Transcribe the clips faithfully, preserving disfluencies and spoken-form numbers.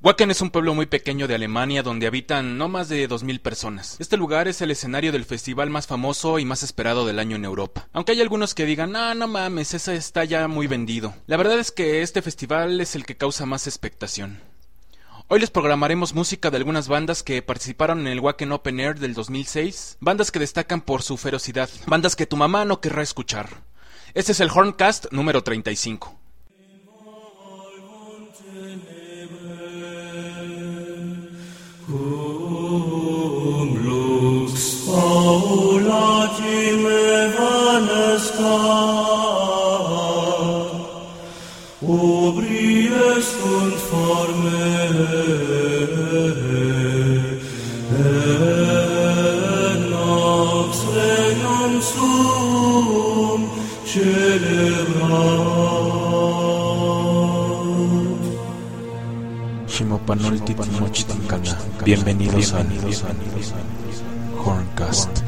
Wacken es un pueblo muy pequeño de Alemania donde habitan no más de dos mil personas. Este lugar es el escenario del festival más famoso y más esperado del año en Europa. Aunque hay algunos que digan, ah, no mames, ese está ya muy vendido. La verdad es que este festival es el que causa más expectación. Hoy les programaremos música de algunas bandas que participaron en el Wacken Open Air del dos mil seis, bandas que destacan por su ferocidad, bandas que tu mamá no querrá escuchar. Este es el Horncast número treinta y cinco. Cum lux paulatime vanescat, ubri estunt forme, et nox regnum suum celebrat. Bienvenidos a Horncast.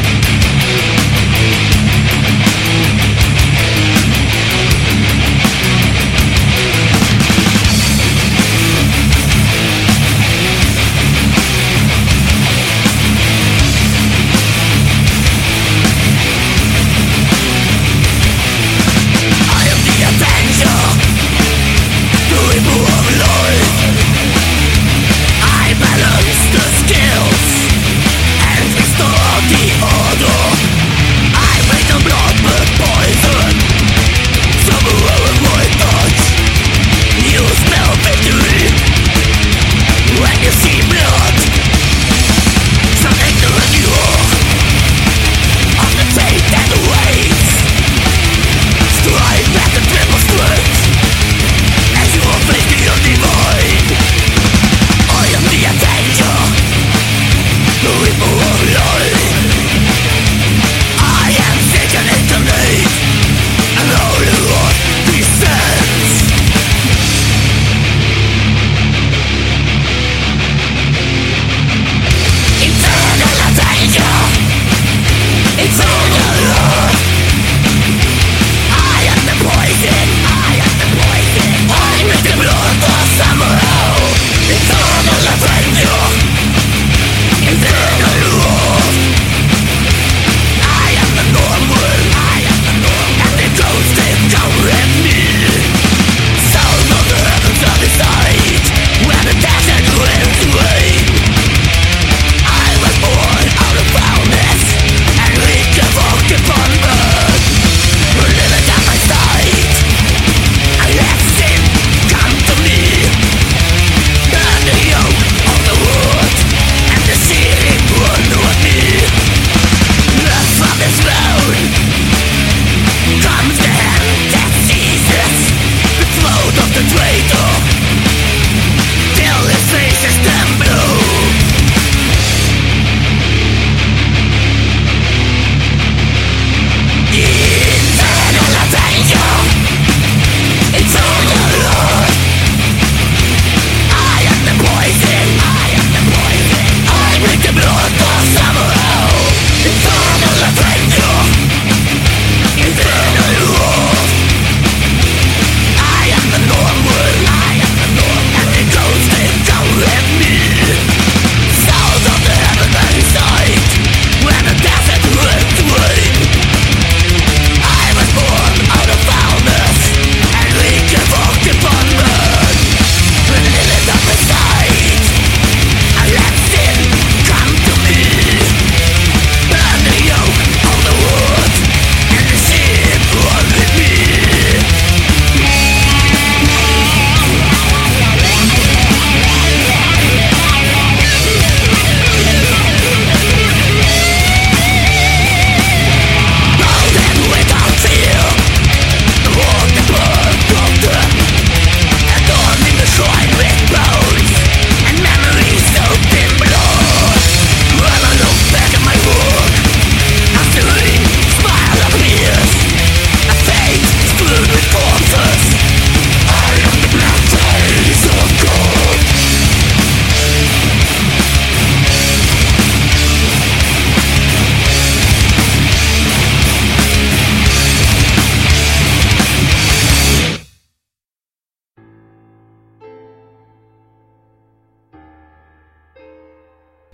Thank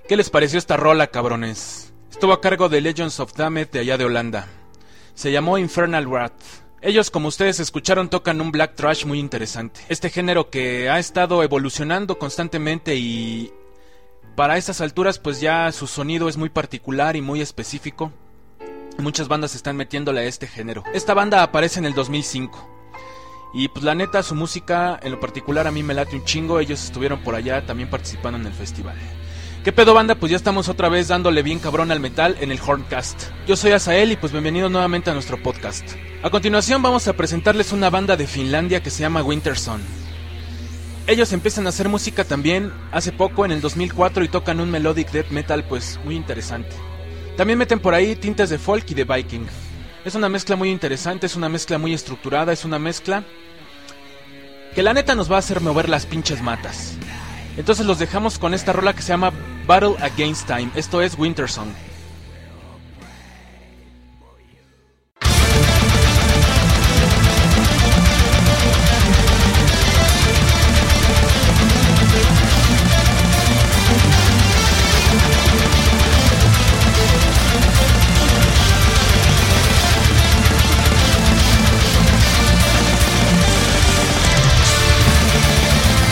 ¿Qué les pareció esta rola, cabrones? Estuvo a cargo de Legends of Damned de allá de Holanda. Se llamó Infernal Wrath. Ellos, como ustedes escucharon, tocan un black thrash muy interesante. Este género que ha estado evolucionando constantemente y para esas alturas pues ya su sonido es muy particular y muy específico. Muchas bandas están metiéndole a este género. Esta banda aparece en el dos mil cinco. Y pues la neta, su música en lo particular a mí me late un chingo. Ellos estuvieron por allá también participando en el festival. ¿Qué pedo, banda? Pues ya estamos otra vez dándole bien cabrón al metal en el Horncast. Yo soy Azael y pues bienvenido nuevamente a nuestro podcast. A continuación vamos a presentarles una banda de Finlandia que se llama Winterson. Ellos empiezan a hacer música también hace poco, en el dos mil cuatro, y tocan un melodic death metal pues muy interesante. También meten por ahí tintes de folk y de viking. Es una mezcla muy interesante, es una mezcla muy estructurada, es una mezcla que la neta nos va a hacer mover las pinches matas. Entonces los dejamos con esta rola que se llama Battle Against Time. Esto es Winterson.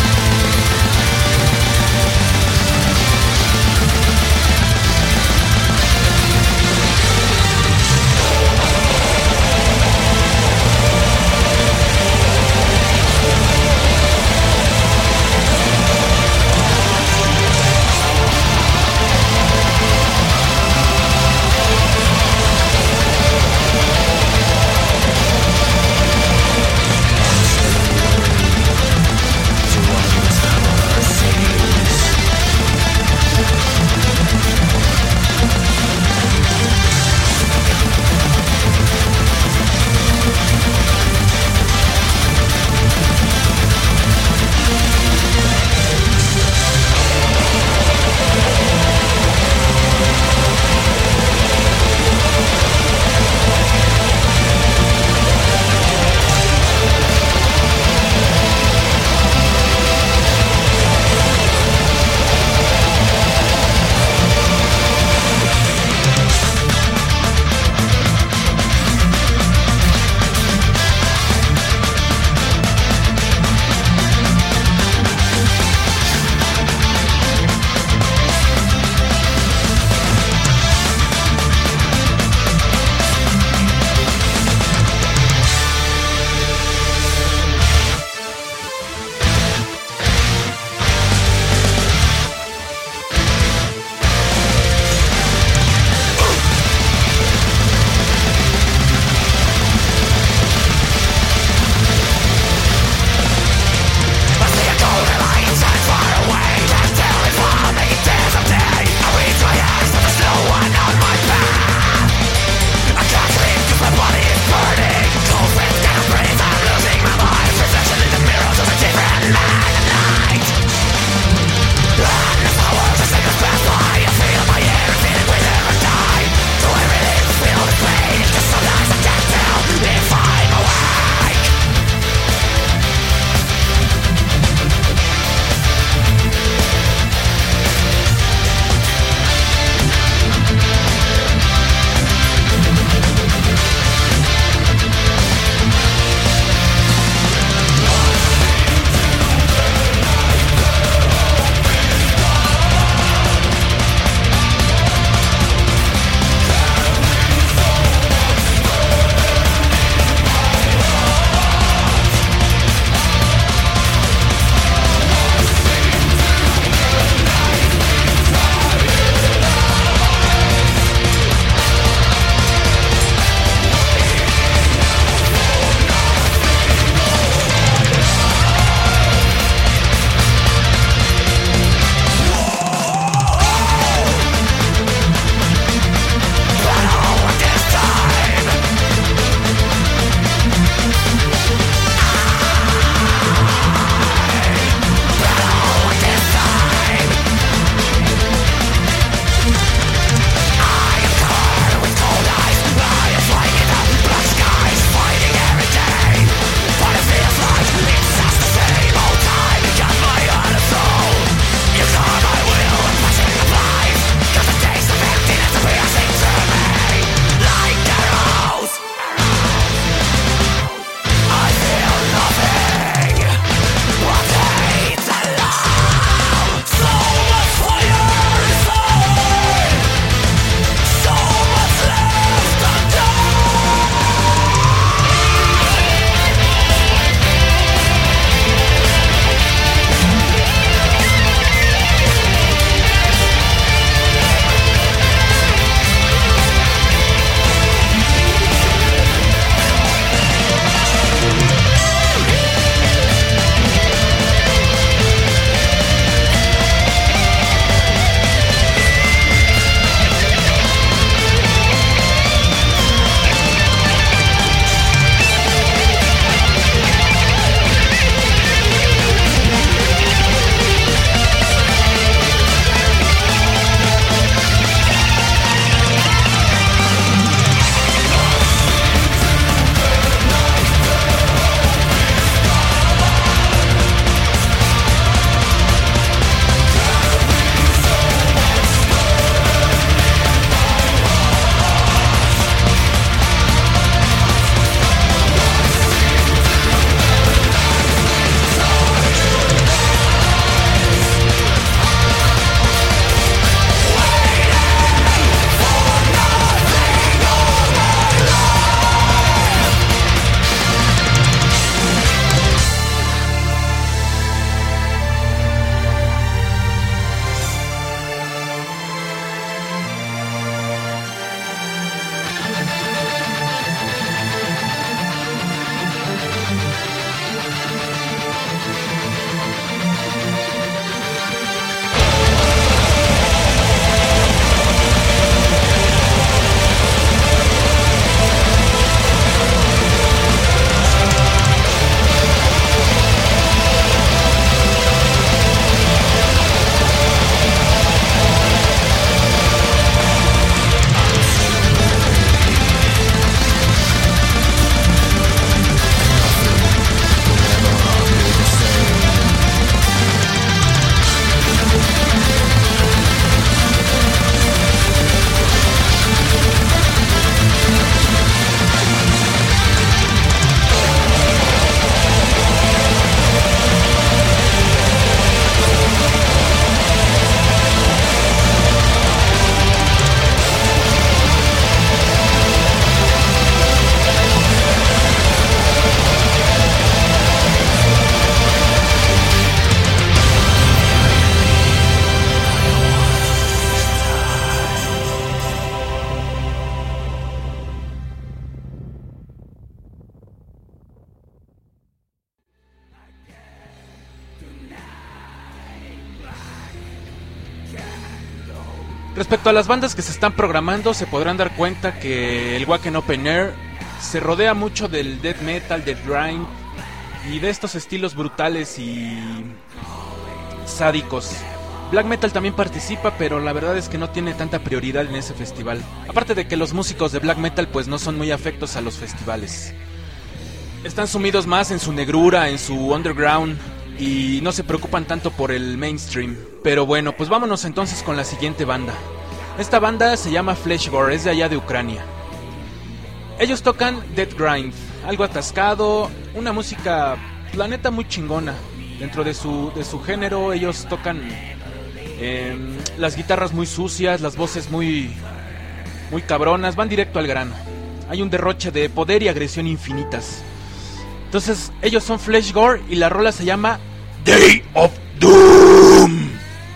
We'll be right back. Respecto a las bandas que se están programando, se podrán dar cuenta que el Wacken Open Air se rodea mucho del death metal, del grind y de estos estilos brutales y sádicos. Black metal también participa, pero la verdad es que no tiene tanta prioridad en ese festival. Aparte de que los músicos de black metal pues no son muy afectos a los festivales. Están sumidos más en su negrura, en su underground, y no se preocupan tanto por el mainstream. Pero bueno, pues vámonos entonces con la siguiente banda. Esta banda se llama Fleshgore, es de allá de Ucrania. Ellos tocan Death Grind, algo atascado, una música, la neta, muy chingona. Dentro de su, de su género, ellos tocan eh, las guitarras muy sucias, las voces muy, muy cabronas, van directo al grano. Hay un derroche de poder y agresión infinitas. Entonces, ellos son Fleshgore y la rola se llama Day of Doom.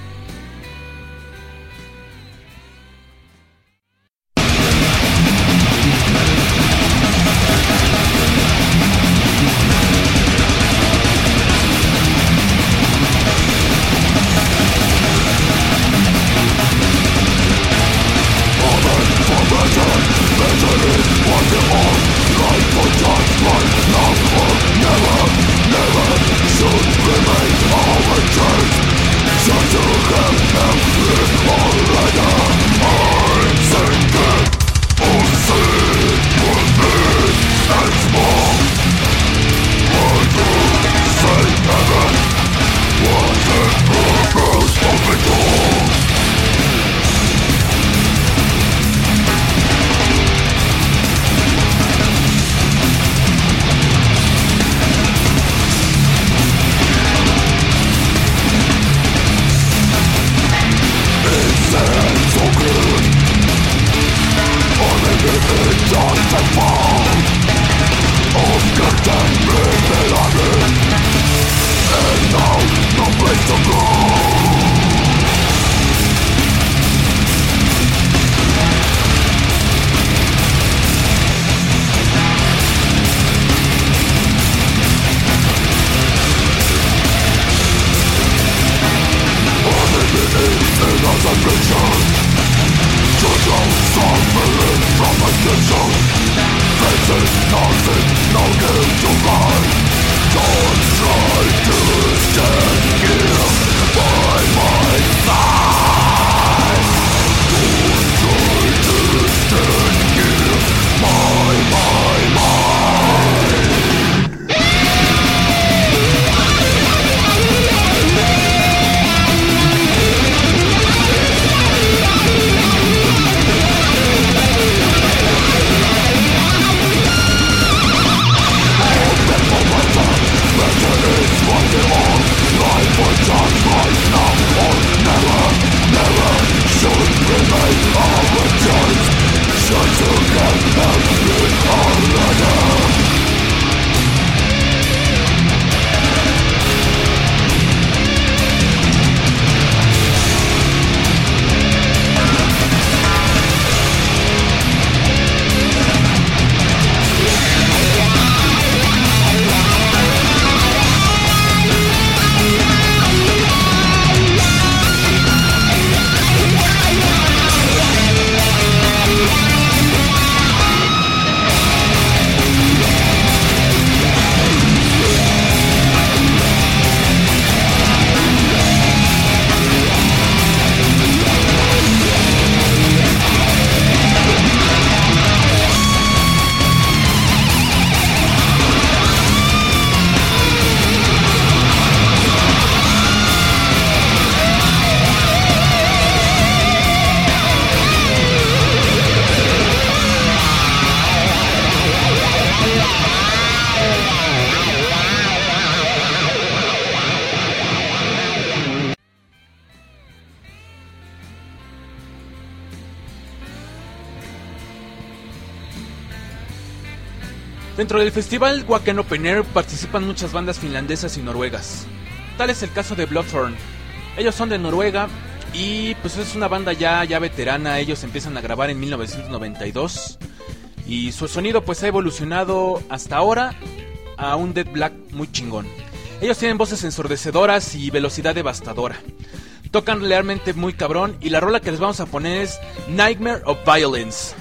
Dentro del festival Wacken Open Air participan muchas bandas finlandesas y noruegas. Tal es el caso de Bloodthorn. Ellos son de Noruega y pues es una banda ya, ya veterana. Ellos empiezan a grabar en mil novecientos noventa y dos y su sonido pues ha evolucionado hasta ahora a un death black muy chingón. Ellos tienen voces ensordecedoras y velocidad devastadora. Tocan realmente muy cabrón y la rola que les vamos a poner es Nightmare of Violence.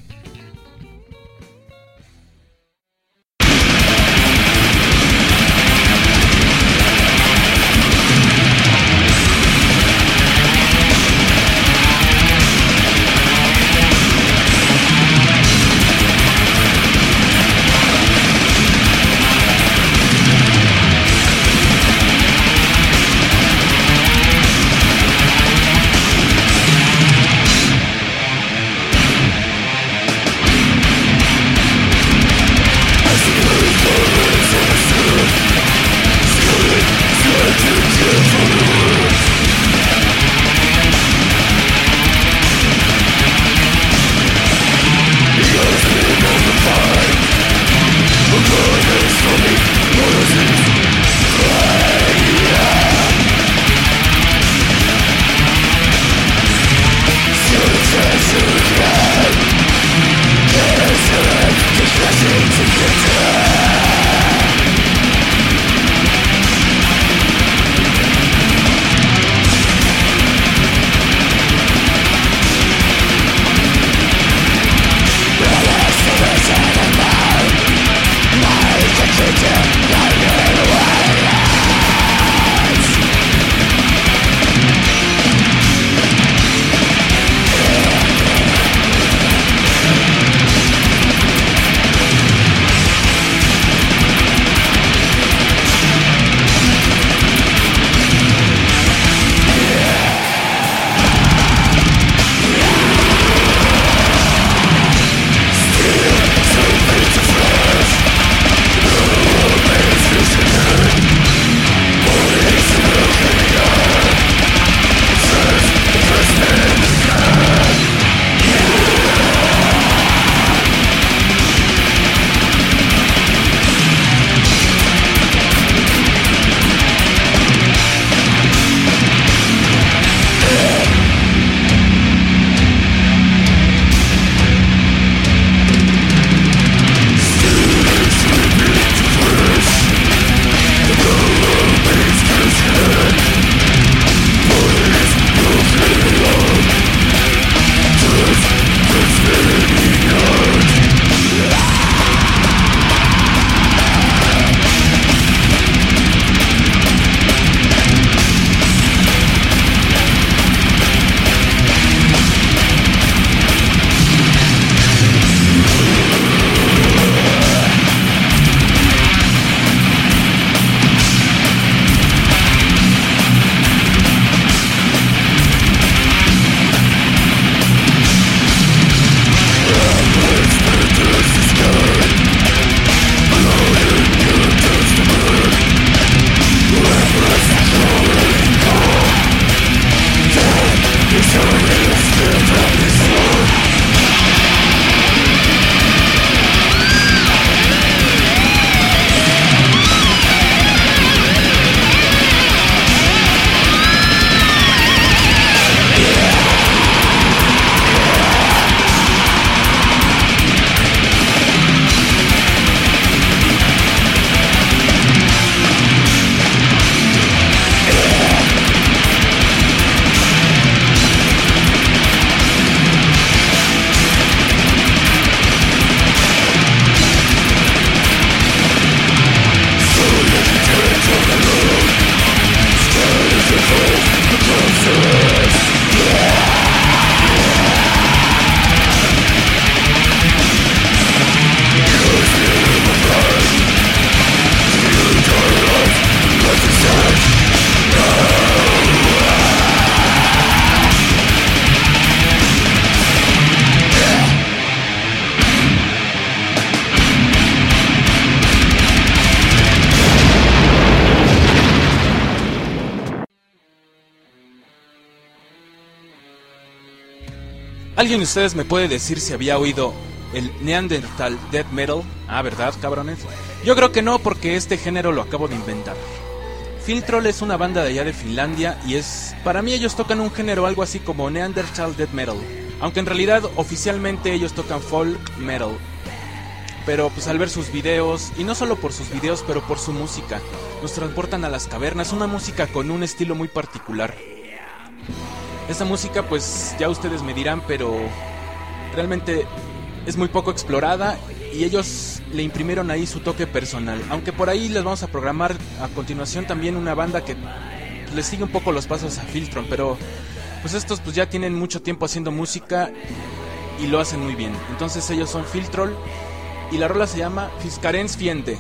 ¿Alguien de ustedes me puede decir si había oído el Neanderthal Death Metal? Ah, ¿verdad, cabrones? Yo creo que no, porque este género lo acabo de inventar. Filtroll es una banda de allá de Finlandia y es... para mí ellos tocan un género algo así como Neanderthal Death Metal, aunque en realidad oficialmente ellos tocan folk metal. Pero pues al ver sus videos, y no solo por sus videos, pero por su música, nos transportan a las cavernas, una música con un estilo muy particular. Esta música pues ya ustedes me dirán, pero realmente es muy poco explorada y ellos le imprimieron ahí su toque personal. Aunque por ahí les vamos a programar a continuación también una banda que les sigue un poco los pasos a Filtron, pero pues estos pues ya tienen mucho tiempo haciendo música y lo hacen muy bien. Entonces ellos son Filtrol y la rola se llama Fiscarens Fiente.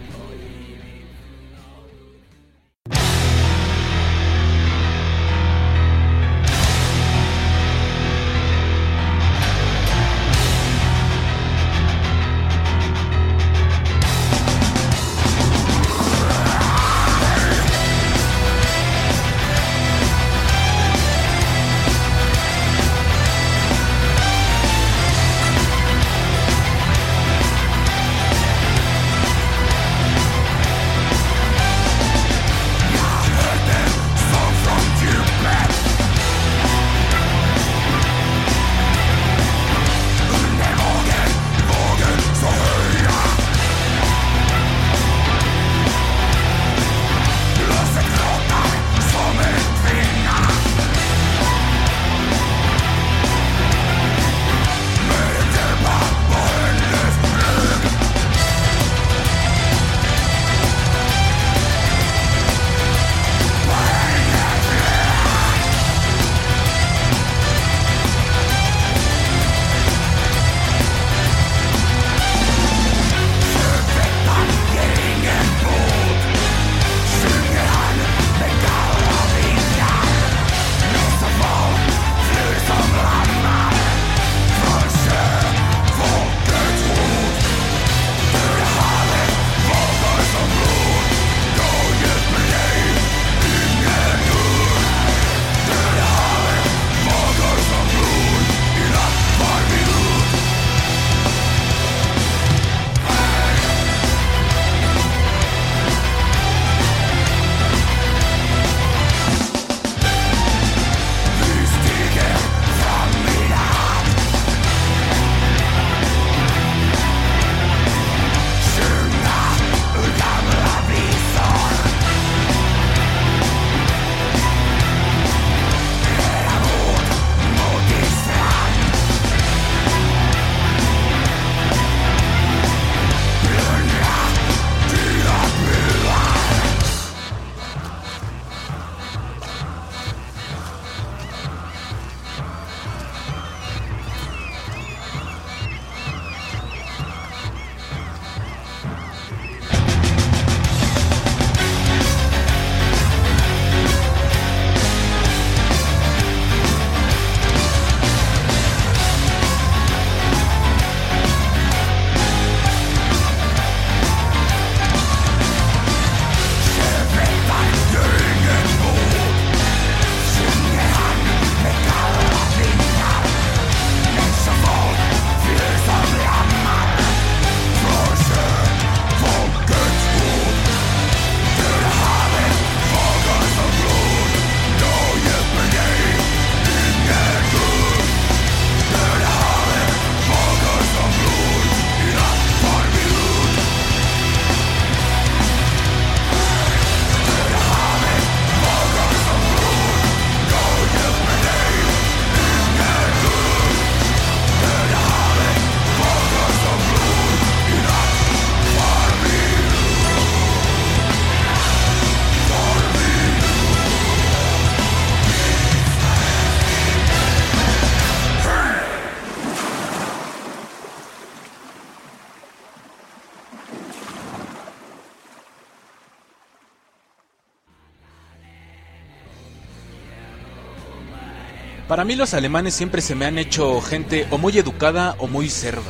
Para mí los alemanes siempre se me han hecho gente o muy educada o muy cerda.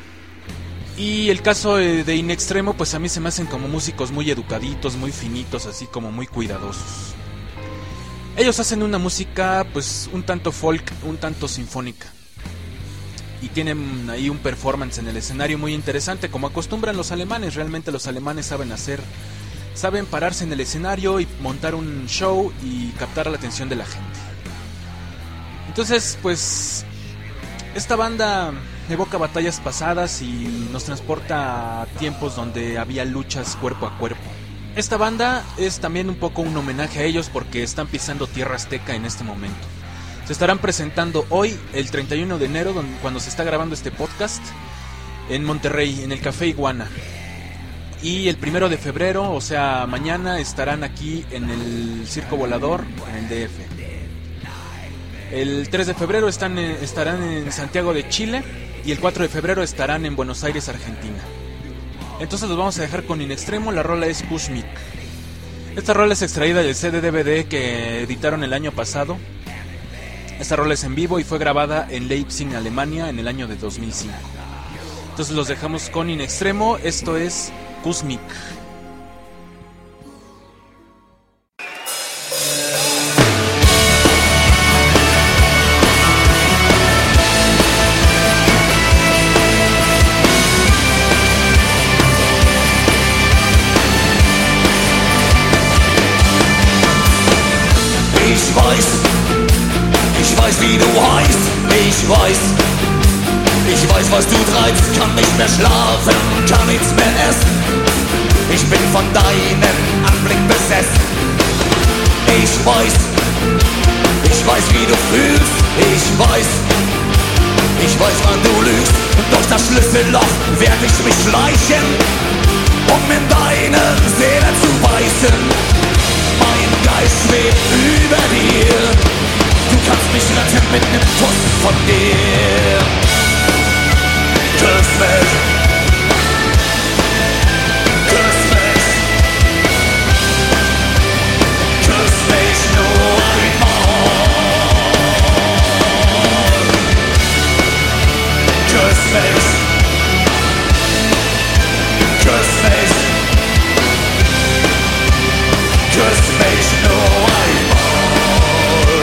Y el caso de In Extremo, pues a mí se me hacen como músicos muy educaditos, muy finitos, así como muy cuidadosos. Ellos hacen una música pues un tanto folk, un tanto sinfónica. Y tienen ahí un performance en el escenario muy interesante, como acostumbran los alemanes. Realmente los alemanes saben hacer, saben pararse en el escenario y montar un show y captar la atención de la gente. Entonces, pues, esta banda evoca batallas pasadas y nos transporta a tiempos donde había luchas cuerpo a cuerpo. Esta banda es también un poco un homenaje a ellos porque están pisando tierra azteca en este momento. Se estarán presentando hoy, el treinta y uno de enero, donde, cuando se está grabando este podcast, en Monterrey, en el Café Iguana. Y el primero de febrero, o sea, mañana, estarán aquí en el Circo Volador, en el D F. El tres de febrero están, estarán en Santiago de Chile y el cuatro de febrero estarán en Buenos Aires, Argentina. Entonces los vamos a dejar con In Extremo, la rola es Cosmic. Esta rola es extraída del C D D V D que editaron el año pasado. Esta rola es en vivo y fue grabada en Leipzig, Alemania, en el año de dos mil cinco. Entonces los dejamos con In Extremo, esto es Cosmic. Ich weiß, ich weiß, wie du heißt, ich weiß, ich weiß, was du treibst, kann nicht mehr schlafen, kann nichts mehr essen, ich bin von deinem Anblick besessen. Ich weiß, ich weiß, wie du fühlst, ich weiß, ich weiß, wann du lügst, durch das Schlüsselloch werd ich mich schleichen, um in deine Seele zu beißen. Mein Geist schwebt über dir, du kannst mich retten mit nem Kuss von dir. Küss mich, küss mich, küss mich nur einmal. Küss mich, küss mich, küss mich nur einmal.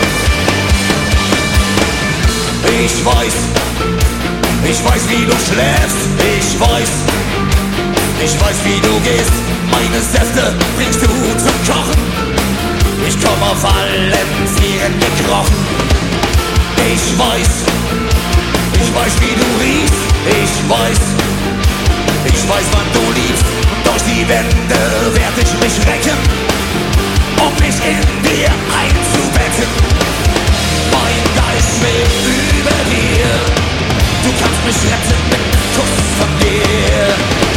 Ich weiß, ich weiß, wie du schläfst, ich weiß, ich weiß, wie du gehst, meine Säfte bringst du zum Kochen, ich komm auf allen Vieren gekrochen. Ich weiß, ich weiß, wie du riechst, ich weiß, ich weiß, wann du liebst, durch die Wände werd ich mich recken, um mich in dir einzubetten. Mein Geist schwebt über dir, du kannst mich retten mit einem Kuss von dir.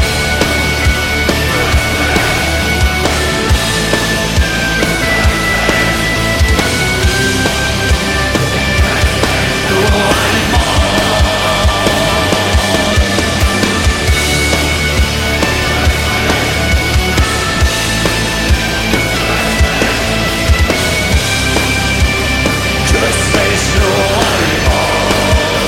Nur einmal. Küss mich nur einmal.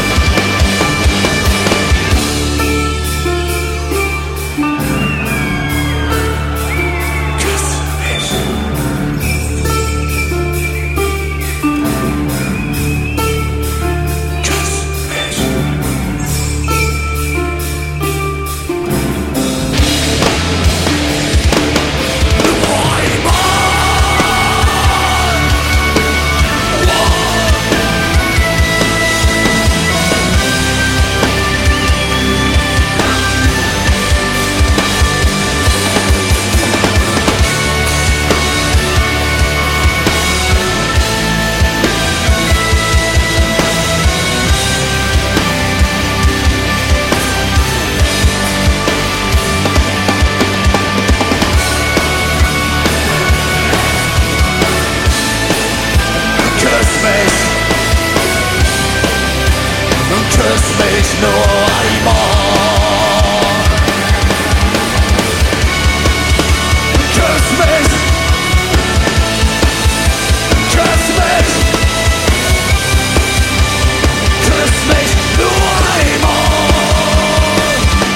Küss mich. Küss mich. Nur einmal. Küss mich, küss mich nur einmal. Küss mich, küss mich, küss mich nur einmal.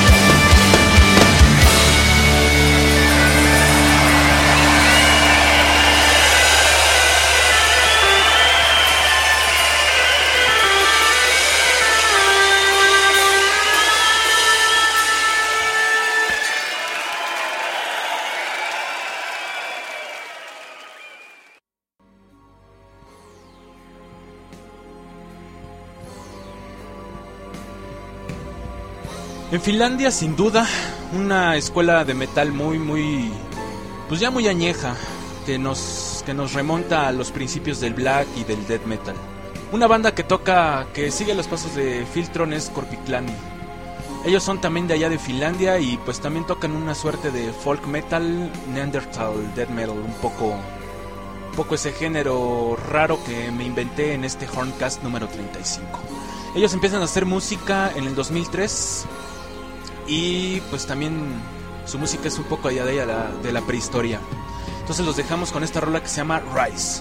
En Finlandia, sin duda, una escuela de metal muy, muy, pues ya muy añeja, que nos, que nos remonta a los principios del black y del death metal. Una banda que toca, que sigue los pasos de Filtron es Korpiklani. Ellos son también de allá de Finlandia y pues también tocan una suerte de folk metal, Neanderthal, death metal, un poco, un poco ese género raro que me inventé en este Horncast número treinta y cinco. Ellos empiezan a hacer música en el dos mil tres y pues también su música es un poco allá de, allá de la prehistoria. Entonces los dejamos con esta rola que se llama Rise.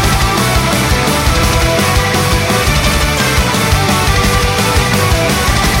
Rise.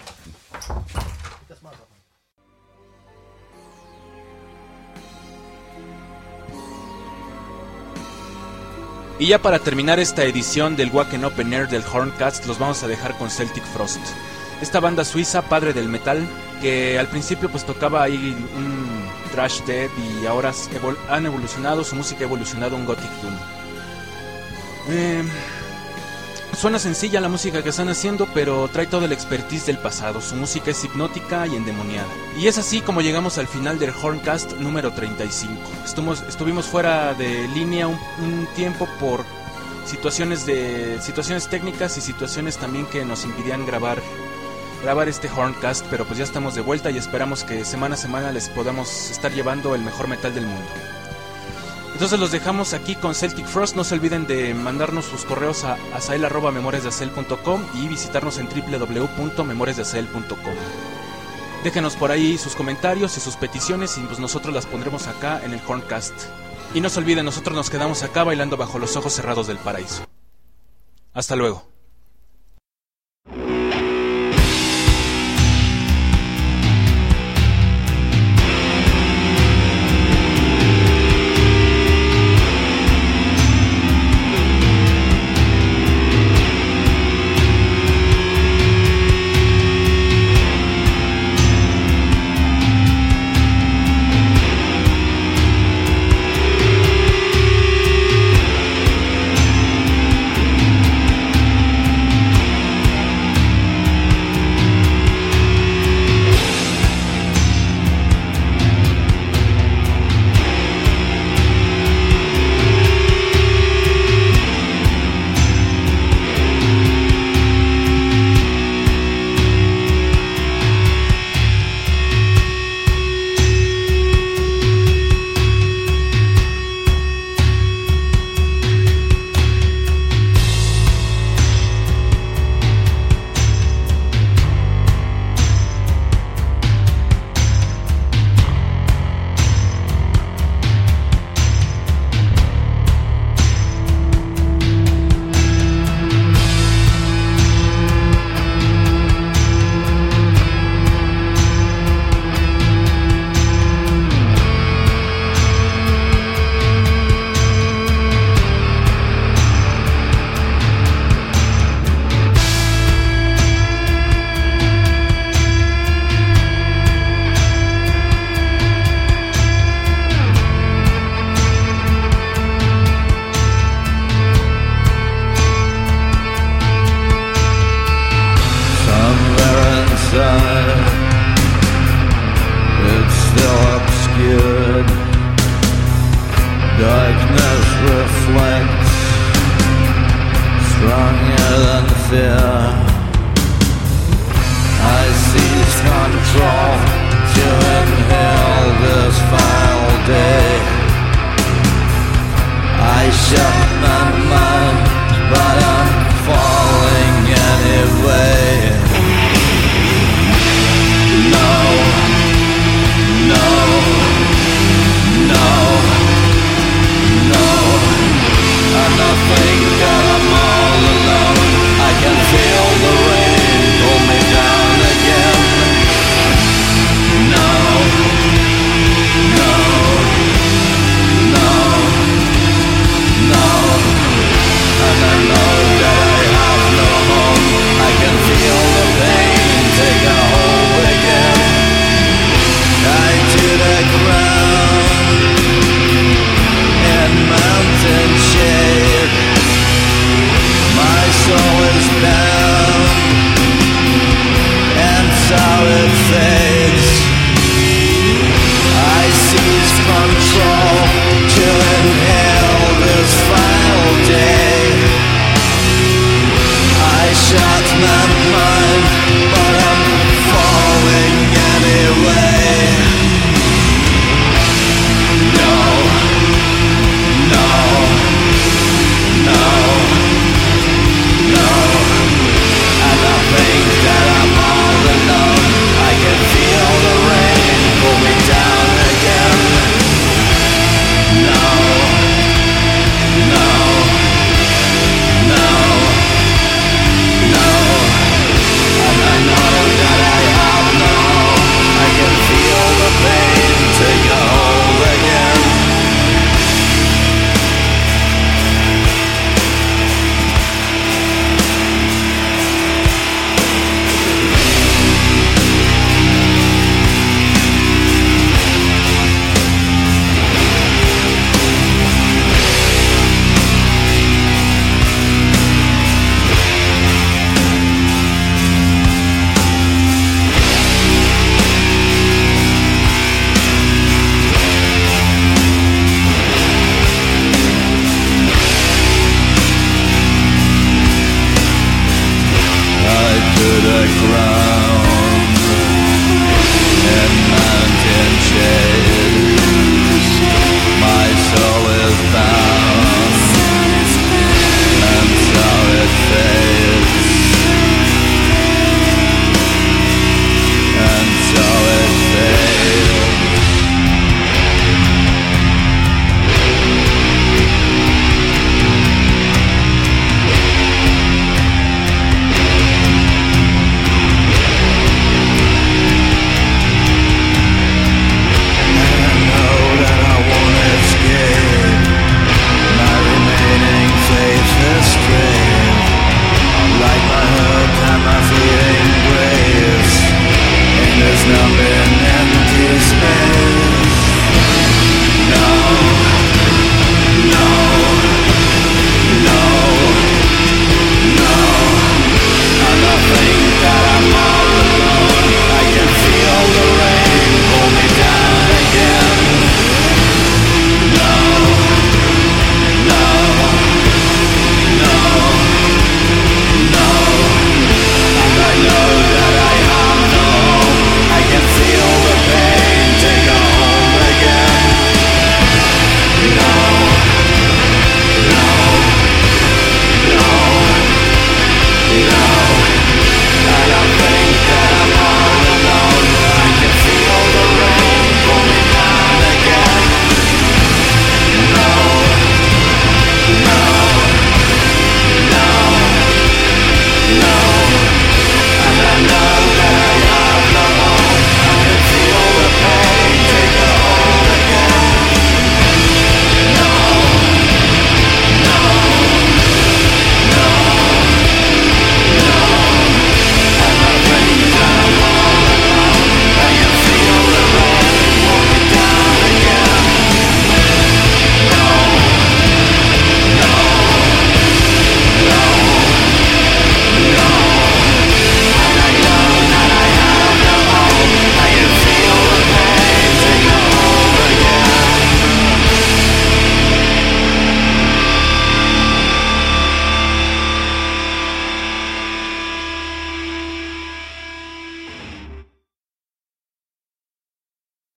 Y ya para terminar esta edición del Wacken Open Air del Horncast, los vamos a dejar con Celtic Frost. Esta banda suiza, padre del metal, que al principio pues tocaba ahí un thrash death y ahora evol- han evolucionado, su música ha evolucionado a un gothic doom. Eh, suena sencilla la música que están haciendo, pero trae todo el expertise del pasado. Su música es hipnótica y endemoniada. Y es así como llegamos al final del Horncast número treinta y cinco. Estuvimos, estuvimos fuera de línea un, un tiempo por situaciones de situaciones técnicas y situaciones también que nos impidían grabar grabar este Horncast, pero pues ya estamos de vuelta y esperamos que semana a semana les podamos estar llevando el mejor metal del mundo. Entonces los dejamos aquí con Celtic Frost. No se olviden de mandarnos sus correos a azael arroba memorias de azael punto com y visitarnos en doble u doble u doble u punto memorias de azael punto com. Déjenos por ahí sus comentarios y sus peticiones y pues nosotros las pondremos acá en el Horncast. Y no se olviden, nosotros nos quedamos acá bailando bajo los ojos cerrados del paraíso. Hasta luego. Darkness reflects stronger than fear. I seize control to inhale this foul day. I shall